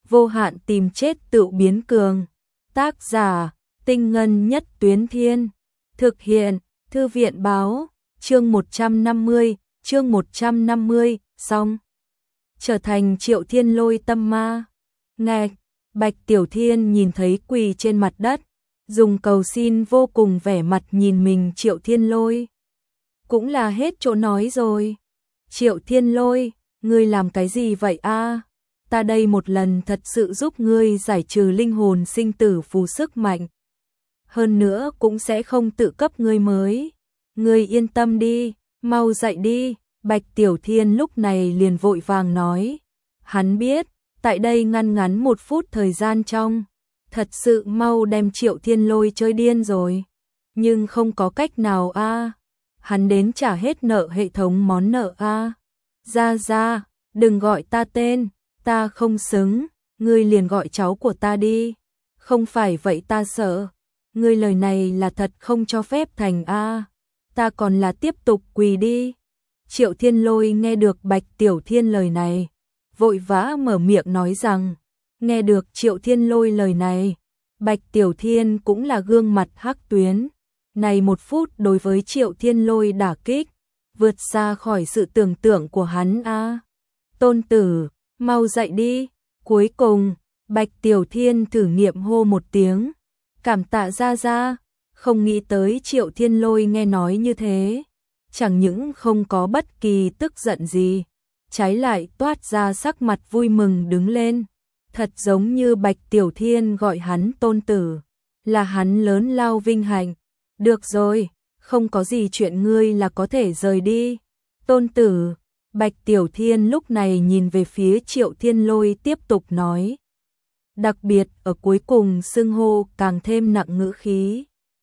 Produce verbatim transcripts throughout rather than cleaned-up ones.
vô hạn tìm chết tự biến cường. Tác giả, Tinh Ngân Nhất Tuyến Thiên. Thực hiện, Thư viện báo, chương một trăm năm mươi, chương một trăm năm mươi, xong. Trở thành Triệu Thiên Lôi tâm ma. Ngạch, Bạch Tiểu Thiên nhìn thấy quỳ trên mặt đất, dùng cầu xin vô cùng vẻ mặt nhìn mình Triệu Thiên Lôi. Cũng là hết chỗ nói rồi. Triệu Thiên Lôi, ngươi làm cái gì vậy a? Ta đây một lần thật sự giúp ngươi giải trừ linh hồn sinh tử phù sức mạnh. Hơn nữa cũng sẽ không tự cấp ngươi mới. Ngươi yên tâm đi, mau dậy đi. Bạch Tiểu Thiên lúc này liền vội vàng nói. Hắn biết, tại đây ngăn ngắn một phút thời gian trong, thật sự mau đem Triệu Thiên Lôi chơi điên rồi. Nhưng không có cách nào a. Hắn đến trả hết nợ hệ thống món nợ a. Ra ra, đừng gọi ta tên, ta không xứng, ngươi liền gọi cháu của ta đi. Không phải vậy ta sợ, ngươi lời này là thật không cho phép thành a. Ta còn là tiếp tục quỳ đi. Triệu Thiên Lôi nghe được Bạch Tiểu Thiên lời này, vội vã mở miệng nói rằng, nghe được Triệu Thiên Lôi lời này, Bạch Tiểu Thiên cũng là gương mặt hắc tuyến. Này một phút đối với Triệu Thiên Lôi đả kích, vượt xa khỏi sự tưởng tượng của hắn a. Tôn tử, mau dậy đi. Cuối cùng, Bạch Tiểu Thiên thử nghiệm hô một tiếng, cảm tạ ra ra. Không nghĩ tới Triệu Thiên Lôi nghe nói như thế, chẳng những không có bất kỳ tức giận gì, trái lại toát ra sắc mặt vui mừng đứng lên. Thật giống như Bạch Tiểu Thiên gọi hắn tôn tử, là hắn lớn lao vinh hạnh. Được rồi, không có gì chuyện ngươi là có thể rời đi. Tôn tử, Bạch Tiểu Thiên lúc này nhìn về phía Triệu Thiên Lôi tiếp tục nói. Đặc biệt ở cuối cùng xưng hô càng thêm nặng ngữ khí.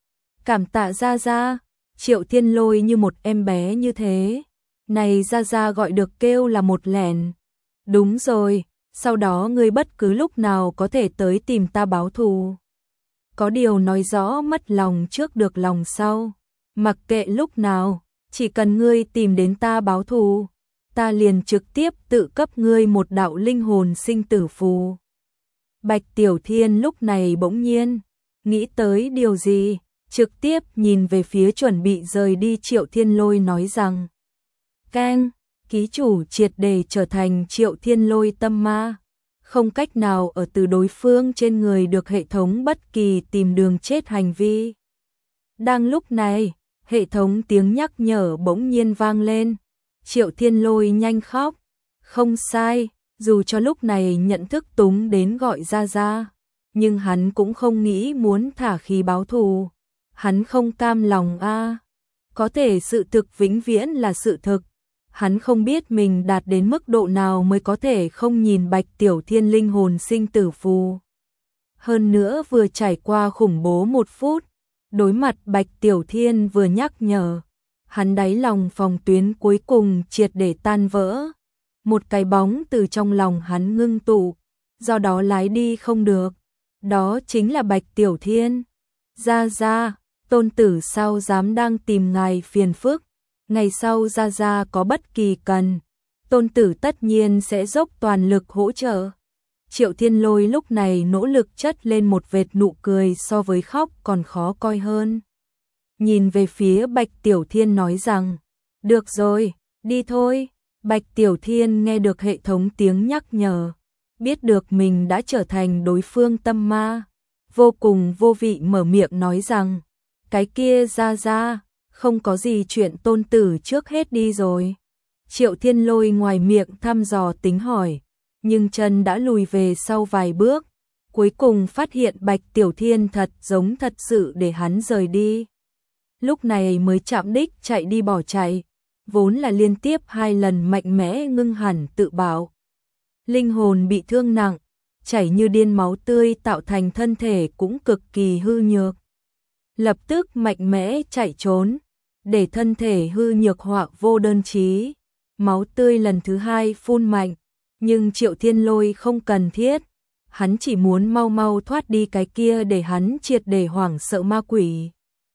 Cảm tạ ra ra. Triệu Thiên Lôi như một em bé như thế. Này ra ra gọi được kêu là một lẻn. Đúng rồi, sau đó ngươi bất cứ lúc nào có thể tới tìm ta báo thù. Có điều nói rõ mất lòng trước được lòng sau. Mặc kệ lúc nào, chỉ cần ngươi tìm đến ta báo thù, ta liền trực tiếp tự cấp ngươi một đạo linh hồn sinh tử phù. Bạch Tiểu Thiên lúc này bỗng nhiên nghĩ tới điều gì, trực tiếp nhìn về phía chuẩn bị rời đi Triệu Thiên Lôi nói rằng, Keng, ký chủ triệt để trở thành Triệu Thiên Lôi tâm ma, không cách nào ở từ đối phương trên người được hệ thống bất kỳ tìm đường chết hành vi. Đang lúc này, hệ thống tiếng nhắc nhở bỗng nhiên vang lên. Triệu Thiên Lôi nhanh khóc. Không sai, dù cho lúc này nhận thức túng đến gọi ra ra, nhưng hắn cũng không nghĩ muốn thả khí báo thù. Hắn không cam lòng a. Có thể sự thực vĩnh viễn là sự thực. Hắn không biết mình đạt đến mức độ nào mới có thể không nhìn Bạch Tiểu Thiên linh hồn sinh tử phù. Hơn nữa vừa trải qua khủng bố một phút, đối mặt Bạch Tiểu Thiên vừa nhắc nhở, hắn đáy lòng phòng tuyến cuối cùng triệt để tan vỡ. Một cái bóng từ trong lòng hắn ngưng tụ, do đó lái đi không được. Đó chính là Bạch Tiểu Thiên. Ra ra, tôn tử sao dám đang tìm ngài phiền phức. Ngày sau ra ra có bất kỳ cần, tôn tử tất nhiên sẽ dốc toàn lực hỗ trợ. Triệu Thiên Lôi lúc này nỗ lực chất lên một vệt nụ cười so với khóc còn khó coi hơn. Nhìn về phía Bạch Tiểu Thiên nói rằng, được rồi, đi thôi. Bạch Tiểu Thiên nghe được hệ thống tiếng nhắc nhở, biết được mình đã trở thành đối phương tâm ma, vô cùng vô vị mở miệng nói rằng, cái kia ra ra, không có gì chuyện tôn tử trước hết đi rồi. Triệu Thiên Lôi ngoài miệng thăm dò tính hỏi, nhưng chân đã lùi về sau vài bước, cuối cùng phát hiện Bạch Tiểu Thiên thật giống thật sự để hắn rời đi. Lúc này mới chạm đích chạy đi bỏ chạy, vốn là liên tiếp hai lần mạnh mẽ ngưng hẳn tự bảo. Linh hồn bị thương nặng, chảy như điên máu tươi tạo thành thân thể cũng cực kỳ hư nhược. Lập tức mạnh mẽ chạy trốn, để thân thể hư nhược họa vô đơn chí. Máu tươi lần thứ hai phun mạnh, nhưng Triệu Thiên Lôi không cần thiết. Hắn chỉ muốn mau mau thoát đi cái kia để hắn triệt để hoảng sợ ma quỷ.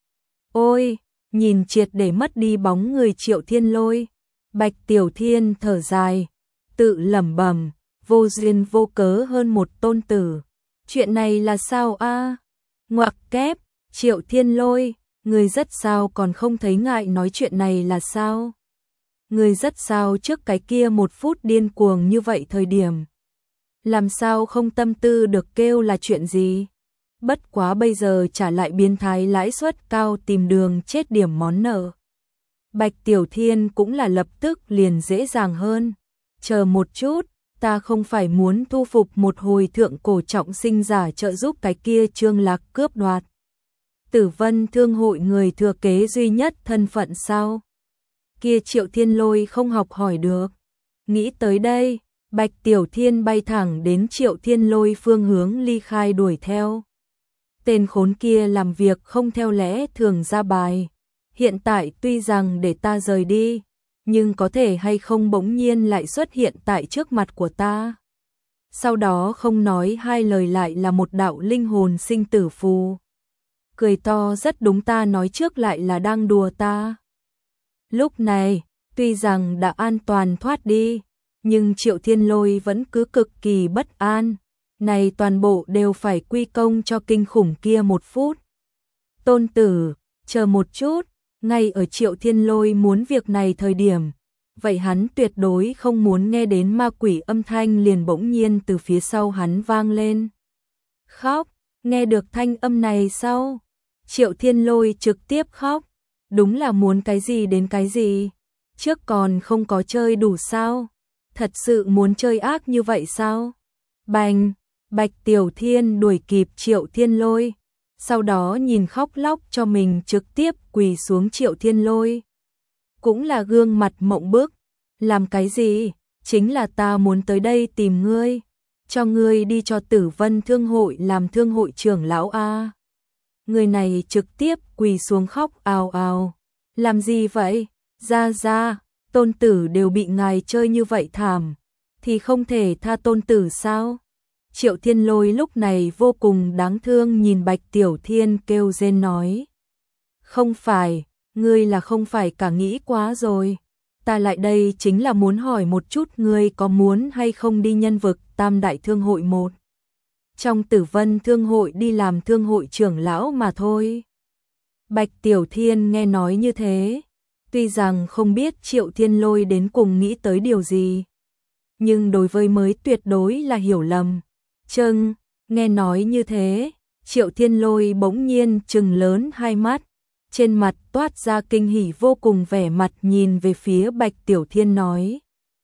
Ôi, nhìn triệt để mất đi bóng người Triệu Thiên Lôi, Bạch Tiểu Thiên thở dài, tự lẩm bẩm, vô duyên vô cớ hơn một tôn tử. Chuyện này là sao a? Ngoặc kép, Triệu Thiên Lôi, người rất sao còn không thấy ngại nói chuyện này là sao? Người rất sao trước cái kia một phút điên cuồng như vậy thời điểm. Làm sao không tâm tư được kêu là chuyện gì? Bất quá bây giờ trả lại biến thái lãi suất cao tìm đường chết điểm món nợ. Bạch Tiểu Thiên cũng là lập tức liền dễ dàng hơn. Chờ một chút, ta không phải muốn thu phục một hồi thượng cổ trọng sinh giả trợ giúp cái kia Trương Lạc cướp đoạt Tử Vân Thương hội người thừa kế duy nhất thân phận sao? Kia Triệu Thiên Lôi không học hỏi được. Nghĩ tới đây, Bạch Tiểu Thiên bay thẳng đến Triệu Thiên Lôi phương hướng ly khai đuổi theo. Tên khốn kia làm việc không theo lẽ thường ra bài. Hiện tại tuy rằng để ta rời đi, nhưng có thể hay không bỗng nhiên lại xuất hiện tại trước mặt của ta. Sau đó không nói hai lời lại là một đạo linh hồn sinh tử phù. Cười to rất đúng, ta nói trước lại là đang đùa ta. Lúc này, tuy rằng đã an toàn thoát đi, nhưng Triệu Thiên Lôi vẫn cứ cực kỳ bất an. Này toàn bộ đều phải quy công cho kinh khủng kia một phút. Tôn tử, chờ một chút, ngay ở Triệu Thiên Lôi muốn việc này thời điểm, vậy hắn tuyệt đối không muốn nghe đến ma quỷ âm thanh liền bỗng nhiên từ phía sau hắn vang lên. Khóc, nghe được thanh âm này sau, Triệu Thiên Lôi trực tiếp khóc, đúng là muốn cái gì đến cái gì, trước còn không có chơi đủ sao, thật sự muốn chơi ác như vậy sao? Bành, Bạch Tiểu Thiên đuổi kịp Triệu Thiên Lôi, sau đó nhìn khóc lóc cho mình trực tiếp quỳ xuống Triệu Thiên Lôi. Cũng là gương mặt mộng bức, làm cái gì, chính là ta muốn tới đây tìm ngươi, cho ngươi đi cho Tử Vân Thương hội làm thương hội trưởng lão a. Người này trực tiếp quỳ xuống khóc ào ào, làm gì vậy, ra ra, tôn tử đều bị ngài chơi như vậy thảm, thì không thể tha tôn tử sao? Triệu Thiên Lôi lúc này vô cùng đáng thương nhìn Bạch Tiểu Thiên kêu rên nói. Không phải, ngươi là không phải cả nghĩ quá rồi. Ta lại đây chính là muốn hỏi một chút ngươi có muốn hay không đi nhân vực Tam Đại Thương hội một. Trong Tử Vân Thương hội đi làm thương hội trưởng lão mà thôi. Bạch Tiểu Thiên nghe nói như thế. Tuy rằng không biết Triệu Thiên Lôi đến cùng nghĩ tới điều gì. Nhưng đối với mới tuyệt đối là hiểu lầm. Châng, nghe nói như thế, Triệu Thiên Lôi bỗng nhiên trừng lớn hai mắt, trên mặt toát ra kinh hỉ vô cùng, vẻ mặt nhìn về phía Bạch Tiểu Thiên nói.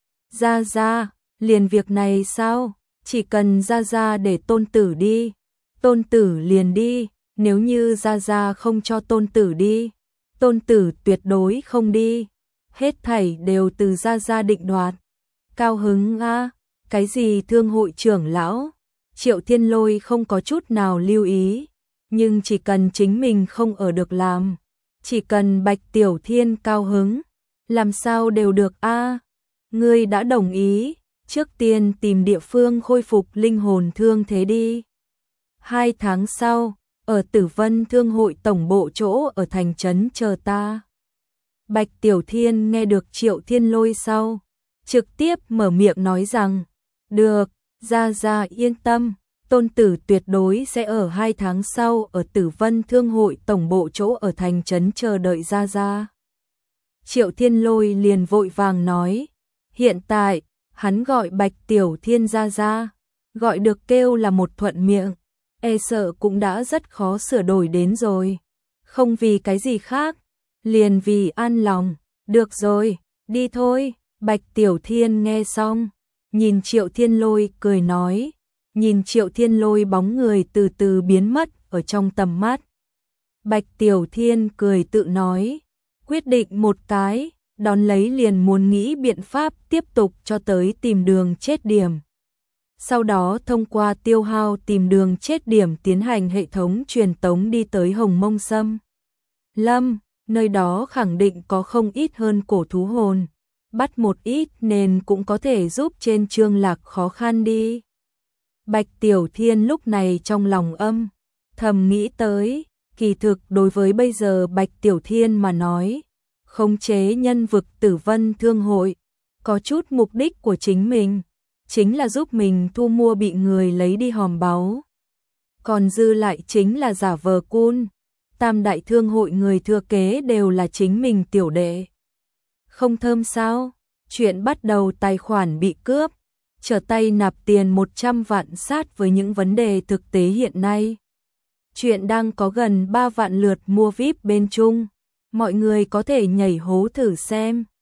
Ra ra, liền việc này sao, chỉ cần ra ra để tôn tử đi, tôn tử liền đi, nếu như ra ra không cho tôn tử đi, tôn tử tuyệt đối không đi, hết thảy đều từ ra ra định đoạt. Cao hứng a, cái gì thương hội trưởng lão? Triệu Thiên Lôi không có chút nào lưu ý, nhưng chỉ cần chính mình không ở được làm, chỉ cần Bạch Tiểu Thiên cao hứng, làm sao đều được a. Ngươi đã đồng ý, trước tiên tìm địa phương khôi phục linh hồn thương thế đi. Hai tháng sau, ở Tử Vân Thương hội tổng bộ chỗ ở thành trấn chờ ta. Bạch Tiểu Thiên nghe được Triệu Thiên Lôi sau, trực tiếp mở miệng nói rằng, được. Ra ra yên tâm, tôn tử tuyệt đối sẽ ở hai tháng sau ở Tử Vân Thương hội tổng bộ chỗ ở thành trấn chờ đợi ra ra. Triệu Thiên Lôi liền vội vàng nói, hiện tại, hắn gọi Bạch Tiểu Thiên ra ra, gọi được kêu là một thuận miệng, e sợ cũng đã rất khó sửa đổi đến rồi. Không vì cái gì khác, liền vì an lòng, được rồi, đi thôi, Bạch Tiểu Thiên nghe xong. Nhìn Triệu Thiên Lôi cười nói, nhìn Triệu Thiên Lôi bóng người từ từ biến mất ở trong tầm mắt. Bạch Tiểu Thiên cười tự nói, quyết định một cái, đón lấy liền muốn nghĩ biện pháp tiếp tục cho tới tìm đường chết điểm. Sau đó thông qua tiêu hao tìm đường chết điểm tiến hành hệ thống truyền tống đi tới Hồng Mông Sâm Lâm, nơi đó khẳng định có không ít hơn cổ thú hồn. Bắt một ít nên cũng có thể giúp trên Trương Lạc khó khăn đi. Bạch Tiểu Thiên lúc này trong lòng âm, thầm nghĩ tới, kỳ thực đối với bây giờ Bạch Tiểu Thiên mà nói, khống chế nhân vực Tử Vân Thương hội, có chút mục đích của chính mình, chính là giúp mình thu mua bị người lấy đi hòm báu. Còn dư lại chính là giả vờ cun. Tam đại thương hội người thừa kế đều là chính mình tiểu đệ. Không thơm sao? Chuyện bắt đầu tài khoản bị cướp, trở tay nạp tiền một trăm vạn sát với những vấn đề thực tế hiện nay. Chuyện đang có gần ba vạn lượt mua vi ai pi bên Trung. Mọi người có thể nhảy hố thử xem.